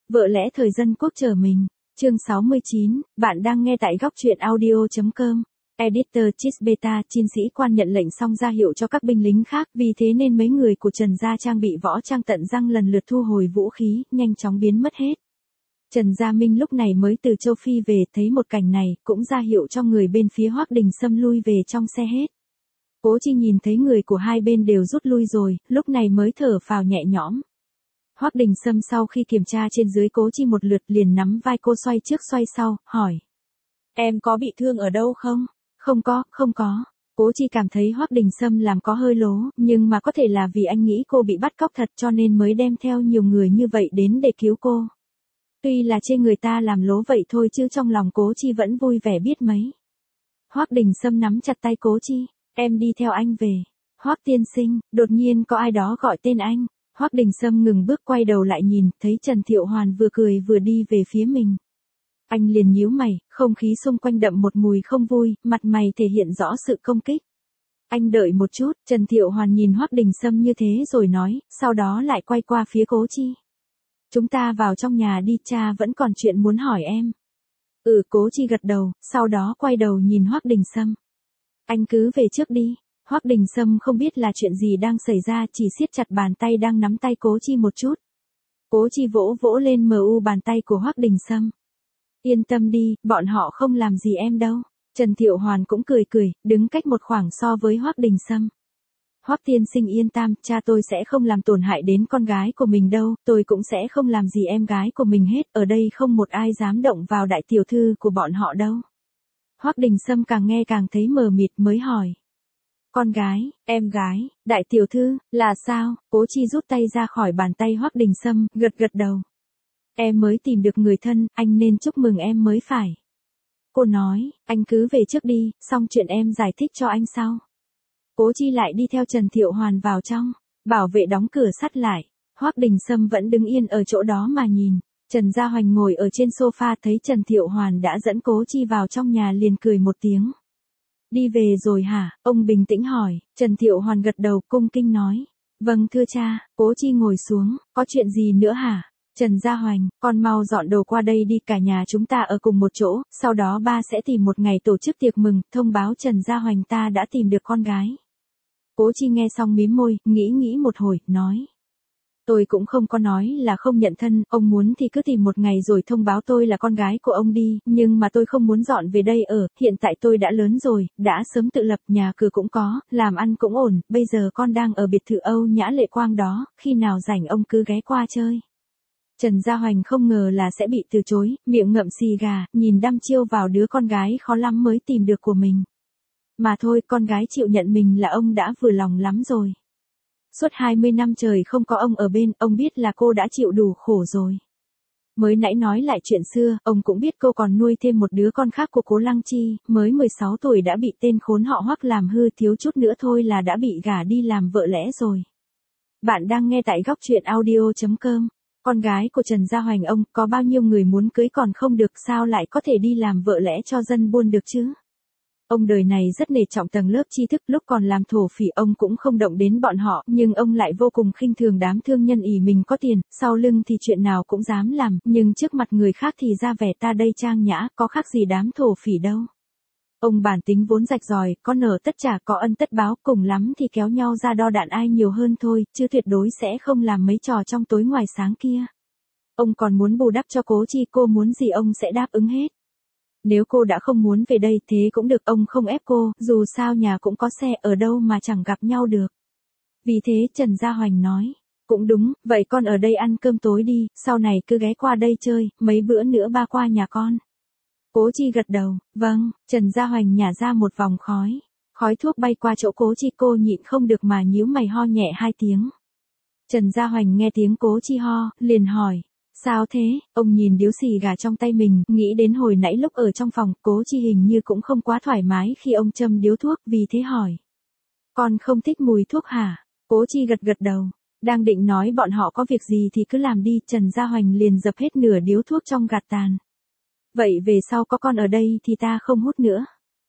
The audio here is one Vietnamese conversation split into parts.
Vợ lẽ thời dân quốc chờ mình. Chương 69, bạn đang nghe tại góc truyện audio.com. Editor Chisbeta, chiến sĩ quan nhận lệnh xong ra hiệu cho các binh lính khác, vì thế nên mấy người của Trần gia trang bị võ trang tận răng lần lượt thu hồi vũ khí, nhanh chóng biến mất hết. Trần Gia Minh lúc này mới từ châu Phi về, thấy một cảnh này, cũng ra hiệu cho người bên phía Hoắc Đình Sâm lui về trong xe hết. Cố Chi nhìn thấy người của hai bên đều rút lui rồi, lúc này mới thở phào nhẹ nhõm. Hoắc Đình Sâm sau khi kiểm tra trên dưới Cố Chi một lượt liền nắm vai cô xoay trước xoay sau, hỏi. Em có bị thương ở đâu không? Không có. Cố Chi cảm thấy Hoắc Đình Sâm làm có hơi lố, nhưng mà có thể là vì anh nghĩ cô bị bắt cóc thật cho nên mới đem theo nhiều người như vậy đến để cứu cô. Tuy là chê người ta làm lố vậy thôi chứ trong lòng Cố Chi vẫn vui vẻ biết mấy. Hoắc Đình Sâm nắm chặt tay Cố Chi, em đi theo anh về. Hoắc tiên sinh, đột nhiên có ai đó gọi tên anh. Hoắc Đình Sâm ngừng bước quay đầu lại nhìn, thấy Trần Thiệu Hoàn vừa cười vừa đi về phía mình. Anh liền nhíu mày, không khí xung quanh đậm một mùi không vui, mặt mày thể hiện rõ sự công kích. Anh đợi một chút, Trần Thiệu Hoàn nhìn Hoắc Đình Sâm như thế rồi nói, sau đó lại quay qua phía Cố Chi. Chúng ta vào trong nhà đi, cha vẫn còn chuyện muốn hỏi em. Cố Chi gật đầu, sau đó quay đầu nhìn Hoắc Đình Sâm. Anh cứ về trước đi. Hoắc Đình Sâm không biết là chuyện gì đang xảy ra, chỉ siết chặt bàn tay đang nắm tay Cố Chi một chút. Cố Chi vỗ vỗ lên bàn tay của Hoắc Đình Sâm. Yên tâm đi, bọn họ không làm gì em đâu. Trần Thiệu Hoàn cũng cười, đứng cách một khoảng so với Hoắc Đình Sâm. Hoắc tiên sinh yên tâm, cha tôi sẽ không làm tổn hại đến con gái của mình đâu, tôi cũng sẽ không làm gì em gái của mình hết, ở đây không một ai dám động vào đại tiểu thư của bọn họ đâu. Hoắc Đình Sâm càng nghe càng thấy mờ mịt mới hỏi. Con gái, em gái, đại tiểu thư, là sao? Cố Chi rút tay ra khỏi bàn tay Hoắc Đình Sâm, gật đầu. Em mới tìm được người thân, anh nên chúc mừng em mới phải. Cô nói, anh cứ về trước đi, xong chuyện em giải thích cho anh sau. Cố Chi lại đi theo Trần Thiệu Hoàn vào trong, bảo vệ đóng cửa sắt lại. Hoắc Đình Sâm vẫn đứng yên ở chỗ đó mà nhìn. Trần Gia Hoành ngồi ở trên sofa thấy Trần Thiệu Hoàn đã dẫn Cố Chi vào trong nhà liền cười một tiếng. Đi về rồi hả? Ông bình tĩnh hỏi. Trần Thiệu Hoàn gật đầu cung kinh nói. Vâng thưa cha. Cố Chi ngồi xuống. Có chuyện gì nữa hả? Trần Gia Hoành, con mau dọn đồ qua đây đi, cả nhà chúng ta ở cùng một chỗ, sau đó ba sẽ tìm một ngày tổ chức tiệc mừng, thông báo Trần Gia Hoành ta đã tìm được con gái. Cố Chi nghe xong mím môi, nghĩ một hồi, nói. Tôi cũng không có nói là không nhận thân, ông muốn thì cứ tìm một ngày rồi thông báo tôi là con gái của ông đi, nhưng mà tôi không muốn dọn về đây ở, hiện tại tôi đã lớn rồi, đã sớm tự lập, nhà cửa cũng có, làm ăn cũng ổn, bây giờ con đang ở biệt thự Âu Nhã Lệ Quang đó, khi nào rảnh ông cứ ghé qua chơi. Trần Gia Hoành không ngờ là sẽ bị từ chối, miệng ngậm xì gà, nhìn đăm chiêu vào đứa con gái khó lắm mới tìm được của mình. Mà thôi, con gái chịu nhận mình là ông đã vừa lòng lắm rồi. Suốt 20 năm trời không có ông ở bên, ông biết là cô đã chịu đủ khổ rồi. Mới nãy nói lại chuyện xưa, ông cũng biết cô còn nuôi thêm một đứa con khác của Cố Lăng Chi, mới 16 tuổi đã bị tên khốn họ Hoắc làm hư, thiếu chút nữa thôi là đã bị gả đi làm vợ lẽ rồi. Bạn đang nghe tại góc truyện audio.com. Con gái của Trần Gia Hoành ông, có bao nhiêu người muốn cưới còn không được, sao lại có thể đi làm vợ lẽ cho dân buôn được chứ? Ông đời này rất nể trọng tầng lớp tri thức, lúc còn làm thổ phỉ ông cũng không động đến bọn họ, nhưng ông lại vô cùng khinh thường đám thương nhân ỷ mình có tiền, sau lưng thì chuyện nào cũng dám làm, nhưng trước mặt người khác thì ra vẻ ta đây trang nhã, có khác gì đám thổ phỉ đâu. Ông bản tính vốn rạch ròi, có nợ tất trả có ân tất báo, cùng lắm thì kéo nhau ra đo đạn ai nhiều hơn thôi, chứ tuyệt đối sẽ không làm mấy trò trong tối ngoài sáng kia. Ông còn muốn bù đắp cho Cố Chi, cô muốn gì ông sẽ đáp ứng hết. Nếu cô đã không muốn về đây thế cũng được, ông không ép cô, dù sao nhà cũng có xe, ở đâu mà chẳng gặp nhau được. Vì thế Trần Gia Hoành nói, cũng đúng, vậy con ở đây ăn cơm tối đi, sau này cứ ghé qua đây chơi, mấy bữa nữa ba qua nhà con. Cố Chi gật đầu, vâng. Trần Gia Hoành nhả ra một vòng khói. Khói thuốc bay qua chỗ Cố Chi, cô nhịn không được mà nhíu mày ho nhẹ 2 tiếng. Trần Gia Hoành nghe tiếng Cố Chi ho, liền hỏi. Sao thế? Ông nhìn điếu xì gà trong tay mình, nghĩ đến hồi nãy lúc ở trong phòng, Cố Chi hình như cũng không quá thoải mái khi ông châm điếu thuốc, vì thế hỏi. Con không thích mùi thuốc hả? Cố Chi gật đầu. Đang định nói bọn họ có việc gì thì cứ làm đi, Trần Gia Hoành liền dập hết nửa điếu thuốc trong gạt tàn. Vậy về sau có con ở đây thì ta không hút nữa.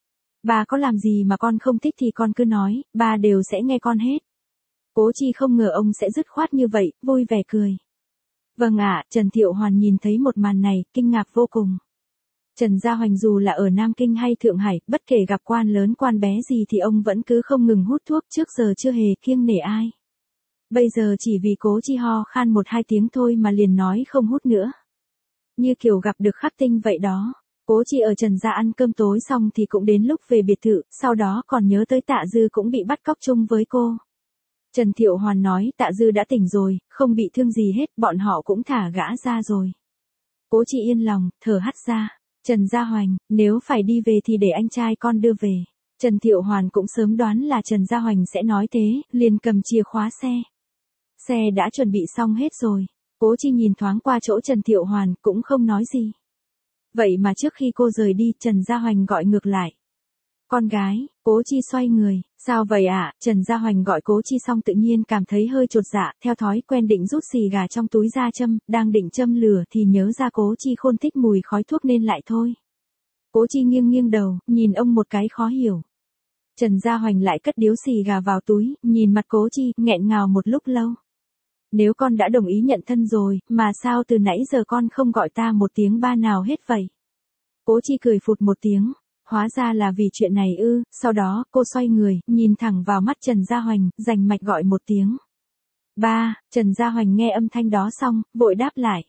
Bà có làm gì mà con không thích thì con cứ nói, ba đều sẽ nghe con hết. Cố Chi không ngờ ông sẽ dứt khoát như vậy, vui vẻ cười. Vâng ạ, Trần Thiệu Hoàn nhìn thấy một màn này, kinh ngạc vô cùng. Trần Gia Hoành dù là ở Nam Kinh hay Thượng Hải, bất kể gặp quan lớn quan bé gì thì ông vẫn cứ không ngừng hút thuốc, trước giờ chưa hề kiêng nể ai. Bây giờ chỉ vì Cố Chi ho khan 1-2 tiếng thôi mà liền nói không hút nữa. Như kiểu gặp được khắc tinh vậy đó. Cố Chi ở Trần gia ăn cơm tối xong thì cũng đến lúc về biệt thự, sau đó còn nhớ tới Tạ Dư cũng bị bắt cóc chung với cô. Trần Thiệu Hoàn nói Tạ Dư đã tỉnh rồi, không bị thương gì hết, bọn họ cũng thả gã ra rồi. Cố Chi yên lòng, thở hắt ra. Trần Gia Hoành, nếu phải đi về thì để anh trai con đưa về. Trần Thiệu Hoàn cũng sớm đoán là Trần Gia Hoành sẽ nói thế, liền cầm chìa khóa xe. Xe đã chuẩn bị xong hết rồi. Cố Chi nhìn thoáng qua chỗ Trần Thiệu Hoàn, cũng không nói gì. Vậy mà trước khi cô rời đi, Trần Gia Hoành gọi ngược lại. Con gái, Cố Chi xoay người, sao vậy ạ? Trần Gia Hoành gọi Cố Chi xong tự nhiên cảm thấy hơi chột dạ, theo thói quen định rút xì gà trong túi ra châm, đang định châm lửa thì nhớ ra Cố Chi khôn thích mùi khói thuốc nên lại thôi. Cố Chi nghiêng nghiêng đầu, nhìn ông một cái khó hiểu. Trần Gia Hoành lại cất điếu xì gà vào túi, nhìn mặt Cố Chi, nghẹn ngào một lúc lâu. Nếu con đã đồng ý nhận thân rồi, mà sao từ nãy giờ con không gọi ta một tiếng ba nào hết vậy? Cố Chi cười phụt một tiếng. Hóa ra là vì chuyện này ư, sau đó, cô xoay người, nhìn thẳng vào mắt Trần Gia Hoành, rành mạch gọi một tiếng. Ba, Trần Gia Hoành nghe âm thanh đó xong, vội đáp lại.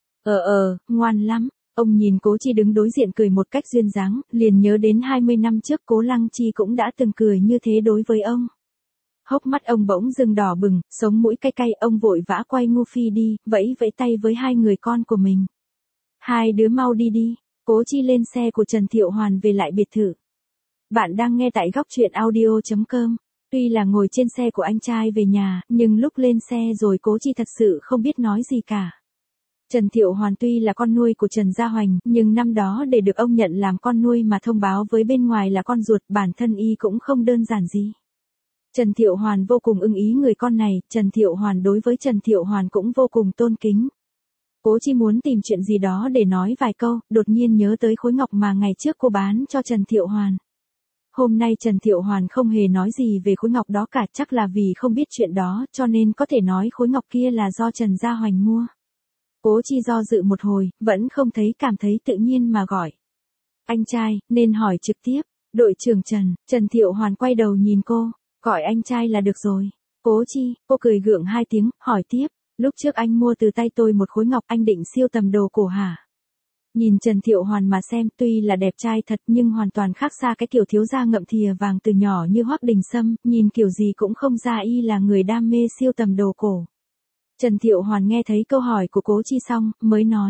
Ngoan lắm. Ông nhìn Cố Chi đứng đối diện cười một cách duyên dáng, liền nhớ đến 20 năm trước Cố Lăng Chi cũng đã từng cười như thế đối với ông. Hốc mắt ông bỗng dưng đỏ bừng, sống mũi cay cay, ông vội vã quay ngu phi đi, vẫy vẫy tay với 2 người con của mình. Hai đứa mau đi đi. Cố Chi lên xe của Trần Thiệu Hoàn về lại biệt thự. Bạn đang nghe tại góc truyện audio.com. Tuy là ngồi trên xe của anh trai về nhà, nhưng lúc lên xe rồi Cố Chi thật sự không biết nói gì cả. Trần Thiệu Hoàn tuy là con nuôi của Trần Gia Hoành, nhưng năm đó để được ông nhận làm con nuôi mà thông báo với bên ngoài là con ruột, bản thân y cũng không đơn giản gì. Trần Thiệu Hoàn vô cùng ưng ý người con này, Trần Thiệu Hoàn đối với Trần Thiệu Hoàn cũng vô cùng tôn kính. Cố Chi muốn tìm chuyện gì đó để nói vài câu, đột nhiên nhớ tới khối ngọc mà ngày trước cô bán cho Trần Thiệu Hoàn. Hôm nay Trần Thiệu Hoàn không hề nói gì về khối ngọc đó cả, chắc là vì không biết chuyện đó, cho nên có thể nói khối ngọc kia là do Trần Gia Hoành mua. Cố Chi do dự một hồi, vẫn không thấy cảm thấy tự nhiên mà gọi. Anh trai, nên hỏi trực tiếp. Đội trưởng Trần. Trần Thiệu Hoàn quay đầu nhìn cô, gọi anh trai là được rồi. Cố Chi, cô cười gượng 2 tiếng, hỏi tiếp. Lúc trước anh mua từ tay tôi một khối ngọc, anh định siêu tầm đồ cổ hả? Nhìn Trần Thiệu Hoàn mà xem, tuy là đẹp trai thật nhưng hoàn toàn khác xa cái kiểu thiếu gia ngậm thìa vàng từ nhỏ như Hoắc Đình Sâm, nhìn kiểu gì cũng không ra y là người đam mê siêu tầm đồ cổ. Trần Thiệu Hoàn nghe thấy câu hỏi của Cố Chi xong, mới nói.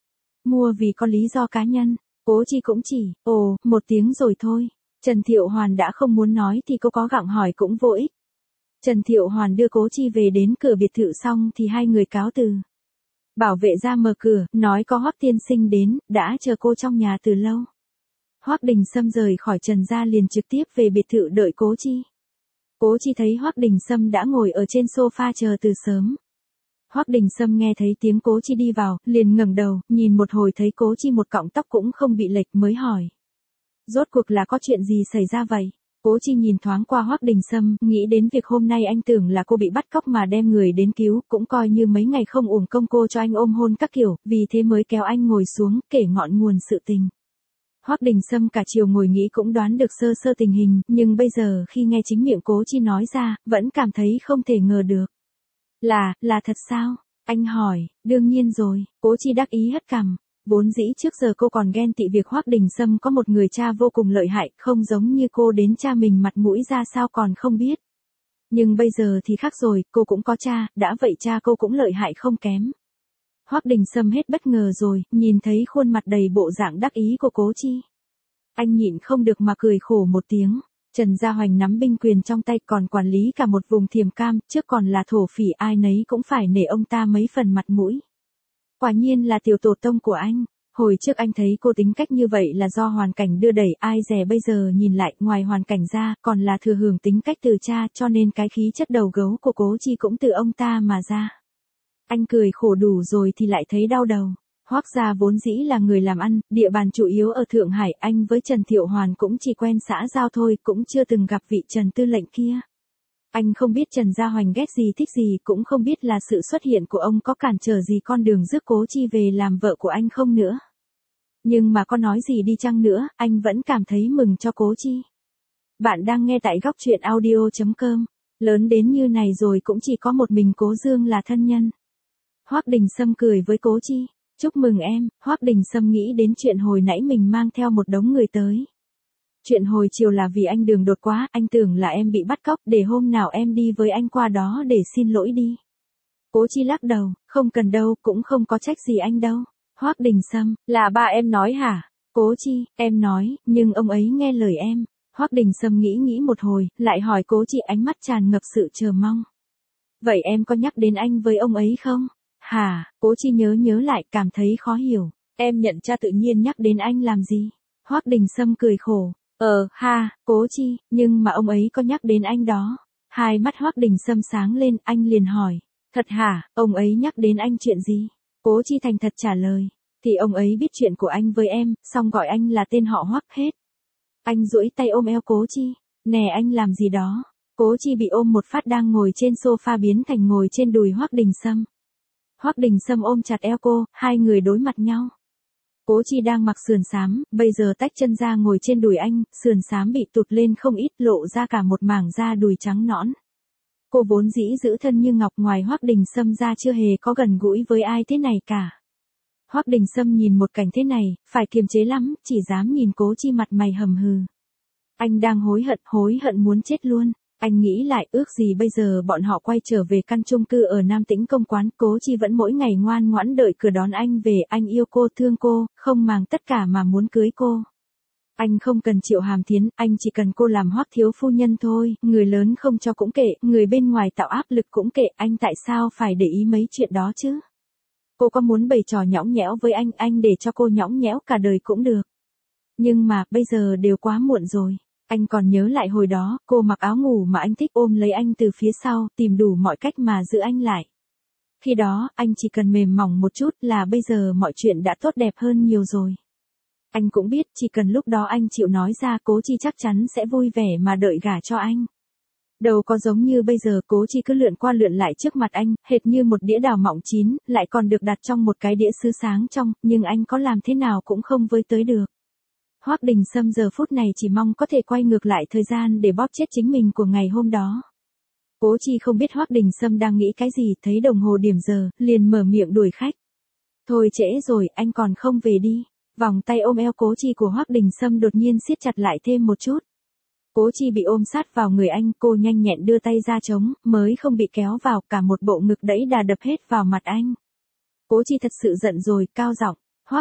Mua vì có lý do cá nhân. Cố Chi cũng chỉ, một tiếng rồi thôi. Trần Thiệu Hoàn đã không muốn nói thì cô có gặng hỏi cũng vô ích. Trần Thiệu Hoàn đưa Cố Chi về đến cửa biệt thự xong thì 2 người cáo từ. Bảo vệ ra mở cửa, nói có Hoắc tiên sinh đến, đã chờ cô trong nhà từ lâu. Hoắc Đình Sâm rời khỏi Trần gia liền trực tiếp về biệt thự đợi Cố Chi. Cố Chi thấy Hoắc Đình Sâm đã ngồi ở trên sofa chờ từ sớm. Hoắc Đình Sâm nghe thấy tiếng Cố Chi đi vào, liền ngẩng đầu, nhìn một hồi thấy Cố Chi một cọng tóc cũng không bị lệch mới hỏi. Rốt cuộc là có chuyện gì xảy ra vậy? Cố Chi nhìn thoáng qua Hoắc Đình Sâm, nghĩ đến việc hôm nay anh tưởng là cô bị bắt cóc mà đem người đến cứu, cũng coi như mấy ngày không uổng công cô cho anh ôm hôn các kiểu, vì thế mới kéo anh ngồi xuống, kể ngọn nguồn sự tình. Hoắc Đình Sâm cả chiều ngồi nghĩ cũng đoán được sơ sơ tình hình, nhưng bây giờ khi nghe chính miệng Cố Chi nói ra, vẫn cảm thấy không thể ngờ được. Là thật sao? Anh hỏi, đương nhiên rồi, Cố Chi đắc ý hất cằm. Vốn dĩ trước giờ cô còn ghen tị việc Hoắc Đình Sâm có một người cha vô cùng lợi hại, không giống như cô đến cha mình mặt mũi ra sao còn không biết. Nhưng bây giờ thì khác rồi, cô cũng có cha, đã vậy cha cô cũng lợi hại không kém. Hoắc Đình Sâm hết bất ngờ rồi, nhìn thấy khuôn mặt đầy bộ dạng đắc ý của Cố Chi. Anh nhịn không được mà cười khổ một tiếng. Trần Gia Hoành nắm binh quyền trong tay còn quản lý cả một vùng Thiềm Cam, trước còn là thổ phỉ ai nấy cũng phải nể ông ta mấy phần mặt mũi. Quả nhiên là tiểu tổ tông của anh. Hồi trước anh thấy cô tính cách như vậy là do hoàn cảnh đưa đẩy, ai dè bây giờ nhìn lại ngoài hoàn cảnh ra còn là thừa hưởng tính cách từ cha, cho nên cái khí chất đầu gấu của Cố Chi cũng từ ông ta mà ra. Anh cười khổ đủ rồi thì lại thấy đau đầu. Hoắc gia vốn dĩ là người làm ăn, địa bàn chủ yếu ở Thượng Hải, anh với Trần Thiệu Hoàn cũng chỉ quen xã giao thôi, cũng chưa từng gặp vị Trần tư lệnh kia. Anh không biết Trần Gia Hoành ghét gì thích gì, cũng không biết là sự xuất hiện của ông có cản trở gì con đường rước Cố Chi về làm vợ của anh không nữa. Nhưng mà có nói gì đi chăng nữa, anh vẫn cảm thấy mừng cho Cố Chi. Bạn đang nghe tại góc truyện audio.com. Lớn đến như này rồi cũng chỉ có một mình Cố Dương là thân nhân. Hoắc Đình Sâm cười với Cố Chi. Chúc mừng em. Hoắc Đình Sâm nghĩ đến chuyện hồi nãy mình mang theo một đống người tới. Chuyện hồi chiều là vì anh đường đột quá, anh tưởng là em bị bắt cóc, để hôm nào em đi với anh qua đó để xin lỗi đi. Cố Chi lắc đầu, không cần đâu, cũng không có trách gì anh đâu. Hoắc Đình Sâm, là ba em nói hả? Cố Chi, em nói, nhưng ông ấy nghe lời em. Hoắc Đình Sâm nghĩ một hồi, lại hỏi Cố Chi, ánh mắt tràn ngập sự chờ mong. Vậy em có nhắc đến anh với ông ấy không? Hả? Cố Chi nhớ lại, cảm thấy khó hiểu. Em nhận ra tự nhiên nhắc đến anh làm gì? Hoắc Đình Sâm cười khổ. Cố Chi, nhưng mà ông ấy có nhắc đến anh đó. Hai mắt Hoắc Đình Sâm sáng lên, anh liền hỏi. Thật hả, ông ấy nhắc đến anh chuyện gì? Cố Chi thành thật trả lời. Thì ông ấy biết chuyện của anh với em, xong gọi anh là tên họ Hoắc hết. Anh duỗi tay ôm eo Cố Chi. Nè anh làm gì đó? Cố Chi bị ôm một phát đang ngồi trên sofa biến thành ngồi trên đùi Hoắc Đình Sâm. Hoắc Đình Sâm ôm chặt eo cô, hai người đối mặt nhau. Cố Chi đang mặc sườn xám, bây giờ tách chân ra ngồi trên đùi anh, sườn xám bị tụt lên không ít, lộ ra cả một mảng da đùi trắng nõn. Cô vốn dĩ giữ thân như ngọc, ngoài Hoắc Đình Sâm ra chưa hề có gần gũi với ai thế này cả. Hoắc Đình Sâm nhìn một cảnh thế này, phải kiềm chế lắm, chỉ dám nhìn Cố Chi mặt mày hầm hừ. Anh đang hối hận muốn chết luôn. Anh nghĩ lại, ước gì bây giờ bọn họ quay trở về căn chung cư ở Nam Tĩnh Công Quán, Cố Chi vẫn mỗi ngày ngoan ngoãn đợi cửa đón anh về, anh yêu cô, thương cô, không màng tất cả mà muốn cưới cô. Anh không cần Triệu Hàm Thiến, anh chỉ cần cô làm Hoắc thiếu phu nhân thôi, người lớn không cho cũng kệ, người bên ngoài tạo áp lực cũng kệ, anh tại sao phải để ý mấy chuyện đó chứ? Cô có muốn bày trò nhõng nhẽo với anh để cho cô nhõng nhẽo cả đời cũng được. Nhưng mà, bây giờ đều quá muộn rồi. Anh còn nhớ lại hồi đó, cô mặc áo ngủ mà anh thích, ôm lấy anh từ phía sau, tìm đủ mọi cách mà giữ anh lại. Khi đó, anh chỉ cần mềm mỏng một chút là bây giờ mọi chuyện đã tốt đẹp hơn nhiều rồi. Anh cũng biết, chỉ cần lúc đó anh chịu nói ra, Cố Chi chắc chắn sẽ vui vẻ mà đợi gả cho anh. Đâu có giống như bây giờ, Cố Chi cứ lượn qua lượn lại trước mặt anh, hệt như một đĩa đào mọng chín, lại còn được đặt trong một cái đĩa sứ sáng trong, nhưng anh có làm thế nào cũng không với tới được. Hoắc Đình Sâm giờ phút này chỉ mong có thể quay ngược lại thời gian để bóp chết chính mình của ngày hôm đó. Cố Chi không biết Hoắc Đình Sâm đang nghĩ cái gì, thấy đồng hồ điểm giờ, liền mở miệng đuổi khách. Thôi trễ rồi, anh còn không về đi. Vòng tay ôm eo Cố Chi của Hoắc Đình Sâm đột nhiên siết chặt lại thêm một chút. Cố Chi bị ôm sát vào người anh, cô nhanh nhẹn đưa tay ra chống, mới không bị kéo vào, cả một bộ ngực đẫy đà đập hết vào mặt anh. Cố Chi thật sự giận rồi, cao giọng.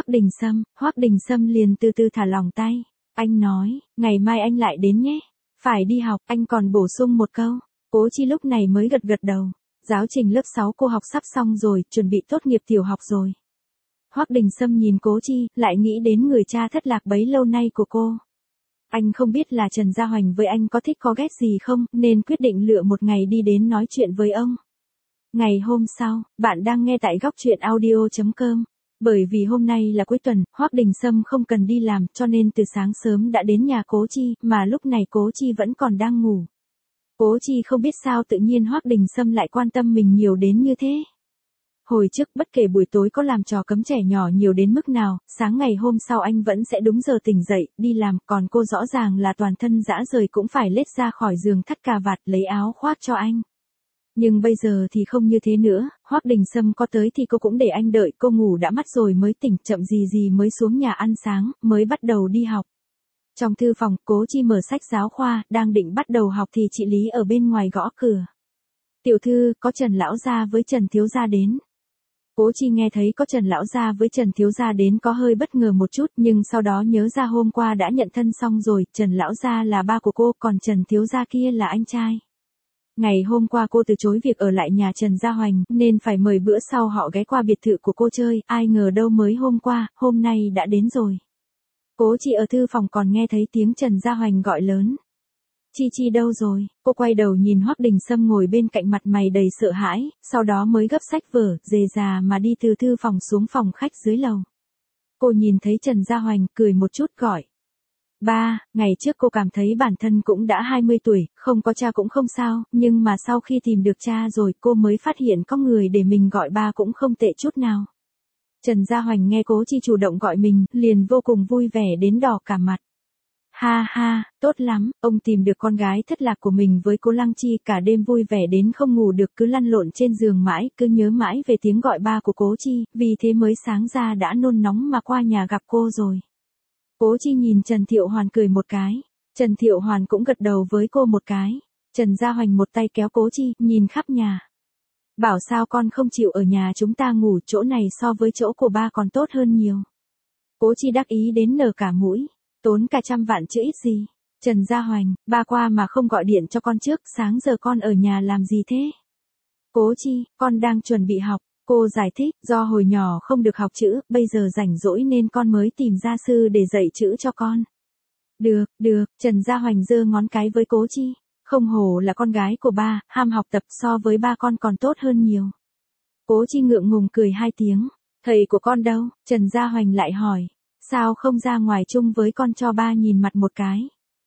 Hoắc Đình Sâm liền từ từ thả lỏng tay. Anh nói, ngày mai anh lại đến nhé. Phải đi học, anh còn bổ sung một câu. Cố Chi lúc này mới gật đầu. Giáo trình lớp 6 cô học sắp xong rồi, chuẩn bị tốt nghiệp tiểu học rồi. Hoắc Đình Sâm nhìn Cố Chi, lại nghĩ đến người cha thất lạc bấy lâu nay của cô. Anh không biết là Trần Gia Hoành với anh có thích có ghét gì không, nên quyết định lựa một ngày đi đến nói chuyện với ông. Ngày hôm sau, bạn đang nghe tại góc truyện audio.com. Bởi vì hôm nay là cuối tuần, Hoắc Đình Sâm không cần đi làm, cho nên từ sáng sớm đã đến nhà Cố Chi, mà lúc này Cố Chi vẫn còn đang ngủ. Cố Chi không biết sao tự nhiên Hoắc Đình Sâm lại quan tâm mình nhiều đến như thế. Hồi trước bất kể buổi tối có làm trò cấm trẻ nhỏ nhiều đến mức nào, sáng ngày hôm sau anh vẫn sẽ đúng giờ tỉnh dậy, đi làm, còn cô rõ ràng là toàn thân rã rời cũng phải lết ra khỏi giường thắt cà vạt lấy áo khoác cho anh. Nhưng bây giờ thì không như thế nữa, Hoắc Đình Sâm có tới thì cô cũng để anh đợi, cô ngủ đã mắt rồi mới tỉnh, chậm gì mới xuống nhà ăn sáng, mới bắt đầu đi học. Trong thư phòng, Cố Chi mở sách giáo khoa, đang định bắt đầu học thì chị Lý ở bên ngoài gõ cửa. Tiểu thư, có Trần lão gia với Trần thiếu gia đến. Cố Chi nghe thấy có Trần lão gia với Trần thiếu gia đến có hơi bất ngờ một chút, nhưng sau đó nhớ ra hôm qua đã nhận thân xong rồi, Trần lão gia là ba của cô, còn Trần thiếu gia kia là anh trai. Ngày hôm qua cô từ chối việc ở lại nhà Trần Gia Hoành, nên phải mời bữa sau họ ghé qua biệt thự của cô chơi, ai ngờ đâu mới hôm qua, hôm nay đã đến rồi. Cố Chi ở thư phòng còn nghe thấy tiếng Trần Gia Hoành gọi lớn. Chi đâu rồi? Cô quay đầu nhìn Hoắc Đình Sâm ngồi bên cạnh mặt mày đầy sợ hãi, sau đó mới gấp sách vở, rề rà mà đi từ thư phòng xuống phòng khách dưới lầu. Cô nhìn thấy Trần Gia Hoành, cười một chút gọi. Ba, ngày trước cô cảm thấy bản thân cũng đã 20 tuổi, không có cha cũng không sao, nhưng mà sau khi tìm được cha rồi cô mới phát hiện có người để mình gọi ba cũng không tệ chút nào. Trần Gia Hoành nghe Cố Chi chủ động gọi mình, liền vô cùng vui vẻ đến đỏ cả mặt. Ha ha, tốt lắm, ông tìm được con gái thất lạc của mình với Cố Lăng Chi, cả đêm vui vẻ đến không ngủ được, cứ lăn lộn trên giường mãi, cứ nhớ mãi về tiếng gọi ba của Cố Chi, vì thế mới sáng ra đã nôn nóng mà qua nhà gặp cô rồi. Cố Chi nhìn Trần Thiệu Hoàn cười một cái, Trần Thiệu Hoàn cũng gật đầu với cô một cái. Trần Gia Hoành một tay kéo Cố Chi, nhìn khắp nhà. Bảo sao con không chịu ở nhà chúng ta ngủ, chỗ này so với chỗ của ba còn tốt hơn nhiều. Cố Chi đắc ý đến nở cả mũi, tốn cả 100 vạn chứ ít gì. Trần Gia Hoành, ba qua mà không gọi điện cho con trước, sáng giờ con ở nhà làm gì thế? Cố Chi, con đang chuẩn bị học. Cô giải thích, do hồi nhỏ không được học chữ, bây giờ rảnh rỗi nên con mới tìm gia sư để dạy chữ cho con. Được, được, Trần Gia Hoành giơ ngón cái với Cố Chi. Không hổ là con gái của ba, ham học tập, so với ba con còn tốt hơn nhiều. Cố Chi ngượng ngùng cười 2 tiếng. Thầy của con đâu? Trần Gia Hoành lại hỏi. Sao không ra ngoài chung với con cho ba nhìn mặt một cái?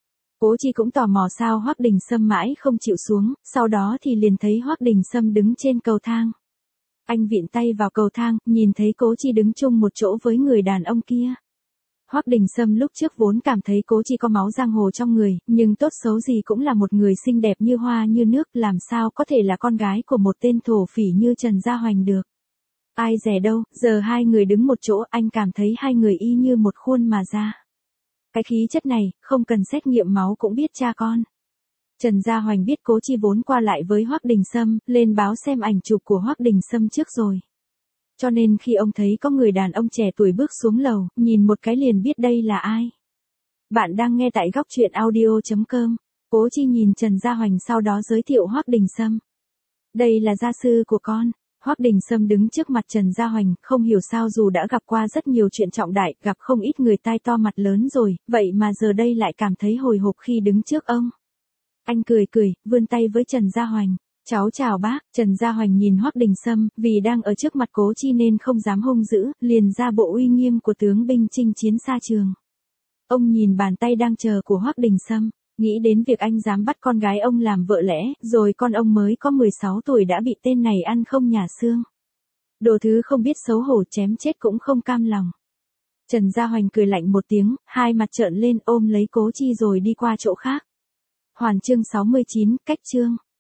Cố Chi cũng tò mò sao Hoắc Đình Sâm mãi không chịu xuống, sau đó thì liền thấy Hoắc Đình Sâm đứng trên cầu thang. Anh vịn tay vào cầu thang, nhìn thấy Cố Chi đứng chung một chỗ với người đàn ông kia. Hoắc Đình Sâm lúc trước vốn cảm thấy Cố Chi có máu giang hồ trong người, nhưng tốt xấu gì cũng là một người xinh đẹp như hoa như nước, làm sao có thể là con gái của một tên thổ phỉ như Trần Gia Hoành được. Ai dè đâu, giờ hai người đứng một chỗ, anh cảm thấy hai người y như một khuôn mà ra. Cái khí chất này, không cần xét nghiệm máu cũng biết cha con. Trần Gia Hoành biết Cố Chi vốn qua lại với Hoắc Đình Sâm, lên báo xem ảnh chụp của Hoắc Đình Sâm trước rồi. Cho nên khi ông thấy có người đàn ông trẻ tuổi bước xuống lầu, nhìn một cái liền biết đây là ai. Bạn đang nghe tại góc truyện audio.com. Cố Chi nhìn Trần Gia Hoành sau đó giới thiệu Hoắc Đình Sâm. Đây là gia sư của con. Hoắc Đình Sâm đứng trước mặt Trần Gia Hoành, không hiểu sao dù đã gặp qua rất nhiều chuyện trọng đại, gặp không ít người tai to mặt lớn rồi, vậy mà giờ đây lại cảm thấy hồi hộp khi đứng trước ông. Anh cười cười, vươn tay với Trần Gia Hoành. Cháu chào bác. Trần Gia Hoành nhìn Hoắc Đình Sâm, vì đang ở trước mặt Cố Chi nên không dám hung dữ, liền ra bộ uy nghiêm của tướng binh chinh chiến xa trường. Ông nhìn bàn tay đang chờ của Hoắc Đình Sâm, nghĩ đến việc anh dám bắt con gái ông làm vợ lẽ, rồi con ông mới có 16 tuổi đã bị tên này ăn không nhả xương. Đồ thứ không biết xấu hổ, chém chết cũng không cam lòng. Trần Gia Hoành cười lạnh một tiếng, hai mặt trợn lên ôm lấy Cố Chi rồi đi qua chỗ khác. Hoàn chương 69, cách chương.